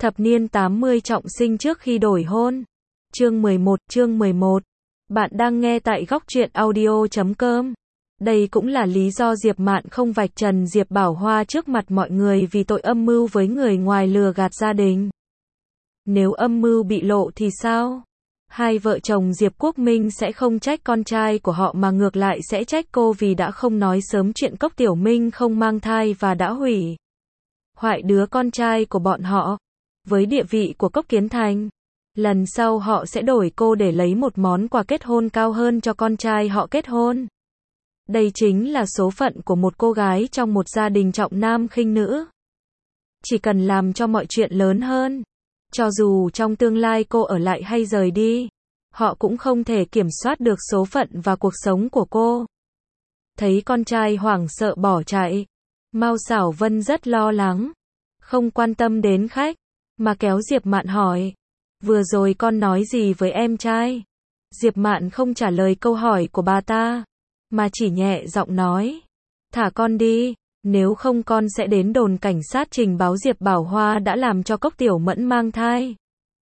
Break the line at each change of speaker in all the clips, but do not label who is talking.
Thập niên 80 trọng sinh trước khi đổi hôn. Chương 11. Bạn đang nghe tại góc truyện audio.com. Đây cũng là lý do Diệp Mạn không vạch trần Diệp Bảo Hoa trước mặt mọi người vì tội âm mưu với người ngoài lừa gạt gia đình. Nếu âm mưu bị lộ thì sao? Hai vợ chồng Diệp Quốc Minh sẽ không trách con trai của họ mà ngược lại sẽ trách cô vì đã không nói sớm chuyện Cốc Tiểu Minh không mang thai và đã hủy hoại đứa con trai của bọn họ. Với địa vị của Cốc Kiến Thành, lần sau họ sẽ đổi cô để lấy một món quà kết hôn cao hơn cho con trai họ kết hôn. Đây chính là số phận của một cô gái trong một gia đình trọng nam khinh nữ. Chỉ cần làm cho mọi chuyện lớn hơn, cho dù trong tương lai cô ở lại hay rời đi, họ cũng không thể kiểm soát được số phận và cuộc sống của cô. Thấy con trai hoảng sợ bỏ chạy, Mao Xảo Vân rất lo lắng, không quan tâm đến khách, mà kéo Diệp Mạn hỏi, vừa rồi con nói gì với em trai? Diệp Mạn không trả lời câu hỏi của bà ta, mà chỉ nhẹ giọng nói, thả con đi, nếu không con sẽ đến đồn cảnh sát trình báo Diệp Bảo Hoa đã làm cho Cốc Tiểu Mẫn mang thai.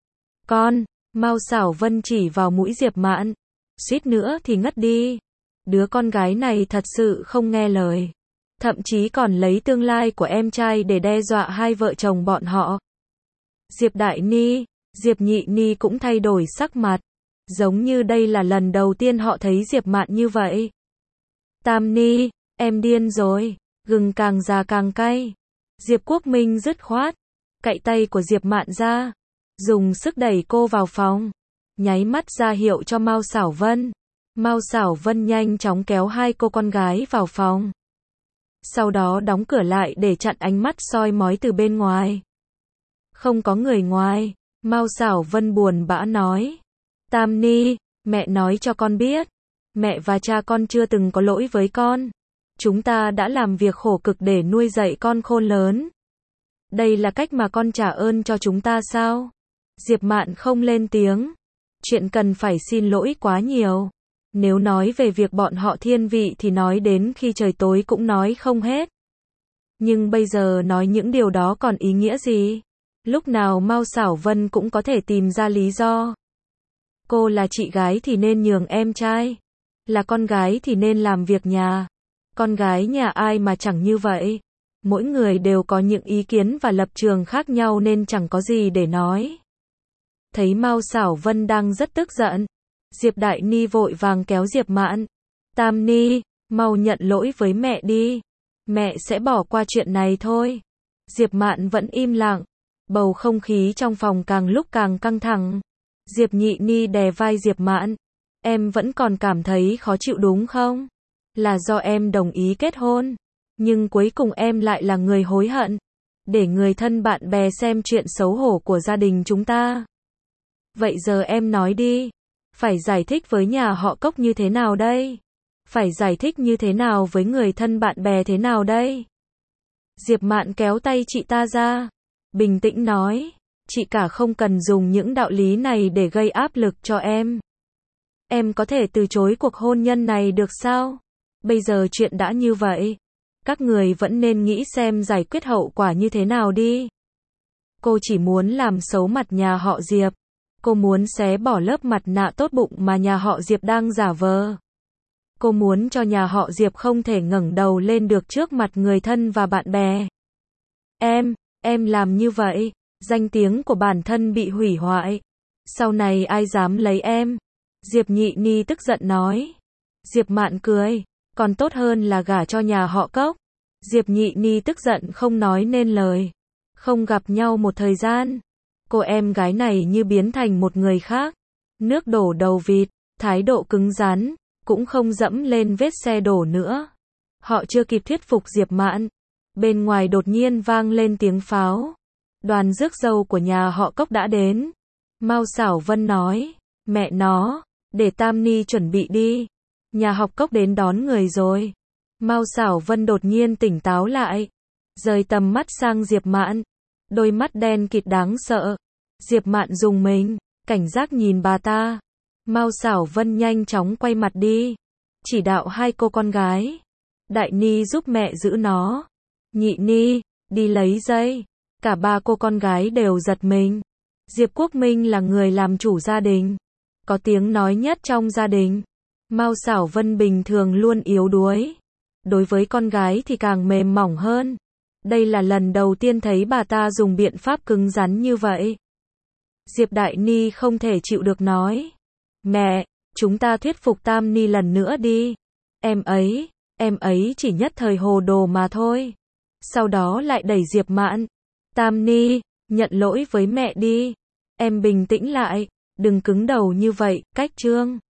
Con, Mao Xảo Vân chỉ vào mũi Diệp Mạn, suýt nữa thì ngất đi. Đứa con gái này thật sự không nghe lời, thậm chí còn lấy tương lai của em trai để đe dọa hai vợ chồng bọn họ. Diệp Đại Ni, Diệp Nhị Ni cũng thay đổi sắc mặt, giống như đây là lần đầu tiên họ thấy Diệp Mạn như vậy. Tam Ni, em điên rồi, gừng càng già càng cay. Diệp Quốc Minh dứt khoát cạy tay của Diệp Mạn ra, dùng sức đẩy cô vào phòng, nháy mắt ra hiệu cho Mao Xảo Vân. Mao Xảo Vân nhanh chóng kéo hai cô con gái vào phòng, sau đó đóng cửa lại để chặn ánh mắt soi mói từ bên ngoài. Không có người ngoài, Mao Xảo Vân buồn bã nói, Tam Ni, mẹ nói cho con biết, mẹ và cha con chưa từng có lỗi với con. Chúng ta đã làm việc khổ cực để nuôi dạy con khôn lớn. Đây là cách mà con trả ơn cho chúng ta sao? Diệp Mạn không lên tiếng. Chuyện cần phải xin lỗi quá nhiều. Nếu nói về việc bọn họ thiên vị thì nói đến khi trời tối cũng nói không hết. Nhưng bây giờ nói những điều đó còn ý nghĩa gì? Lúc nào Mao Xảo Vân cũng có thể tìm ra lý do. Cô là chị gái thì nên nhường em trai. Là con gái thì nên làm việc nhà. Con gái nhà ai mà chẳng như vậy. Mỗi người đều có những ý kiến và lập trường khác nhau nên chẳng có gì để nói. Thấy Mao Xảo Vân đang rất tức giận, Diệp Đại Ni vội vàng kéo Diệp Mạn. Tam Ni, mau nhận lỗi với mẹ đi. Mẹ sẽ bỏ qua chuyện này thôi. Diệp Mạn vẫn im lặng. Bầu không khí trong phòng càng lúc càng căng thẳng. Diệp Nhị Ni đè vai Diệp Mạn. Em vẫn còn cảm thấy khó chịu đúng không? Là do em đồng ý kết hôn, nhưng cuối cùng em lại là người hối hận. Để người thân bạn bè xem chuyện xấu hổ của gia đình chúng ta. Vậy giờ em nói đi, phải giải thích với nhà họ Cốc như thế nào đây? Phải giải thích như thế nào với người thân bạn bè thế nào đây? Diệp Mạn kéo tay chị ta ra, bình tĩnh nói, chị cả không cần dùng những đạo lý này để gây áp lực cho em. Em có thể từ chối cuộc hôn nhân này được sao? Bây giờ chuyện đã như vậy, các người vẫn nên nghĩ xem giải quyết hậu quả như thế nào đi. Cô chỉ muốn làm xấu mặt nhà họ Diệp. Cô muốn xé bỏ lớp mặt nạ tốt bụng mà nhà họ Diệp đang giả vờ. Cô muốn cho nhà họ Diệp không thể ngẩng đầu lên được trước mặt người thân và bạn bè. Em làm như vậy, danh tiếng của bản thân bị hủy hoại. Sau này ai dám lấy em? Diệp Nhị Ni tức giận nói. Diệp Mạn cười, còn tốt hơn là gả cho nhà họ Cốc. Diệp Nhị Ni tức giận không nói nên lời. Không gặp nhau một thời gian, cô em gái này như biến thành một người khác. Nước đổ đầu vịt, thái độ cứng rắn, cũng không dẫm lên vết xe đổ nữa. Họ chưa kịp thuyết phục Diệp Mạn, bên ngoài đột nhiên vang lên tiếng pháo. Đoàn rước dâu của nhà họ Cốc đã đến. Mao Xảo Vân nói, mẹ nó, để Tam Ni chuẩn bị đi. Nhà học Cốc đến đón người rồi. Mao Xảo Vân đột nhiên tỉnh táo lại, rời tầm mắt sang Diệp Mạn, đôi mắt đen kịt đáng sợ. Diệp Mạn rùng mình, cảnh giác nhìn bà ta. Mao Xảo Vân nhanh chóng quay mặt đi, chỉ đạo hai cô con gái. Đại Ni giúp mẹ giữ nó. Nhị Ni, đi lấy dây. Cả ba cô con gái đều giật mình. Diệp Quốc Minh là người làm chủ gia đình, có tiếng nói nhất trong gia đình. Mao Xảo Vân bình thường luôn yếu đuối, đối với con gái thì càng mềm mỏng hơn. Đây là lần đầu tiên thấy bà ta dùng biện pháp cứng rắn như vậy. Diệp Đại Ni không thể chịu được nói. Mẹ, chúng ta thuyết phục Tam Ni lần nữa đi. Em ấy chỉ nhất thời hồ đồ mà thôi. Sau đó lại đẩy Diệp Mạn. Tam Ni, nhận lỗi với mẹ đi. Em bình tĩnh lại, đừng cứng đầu như vậy, Cách Trương.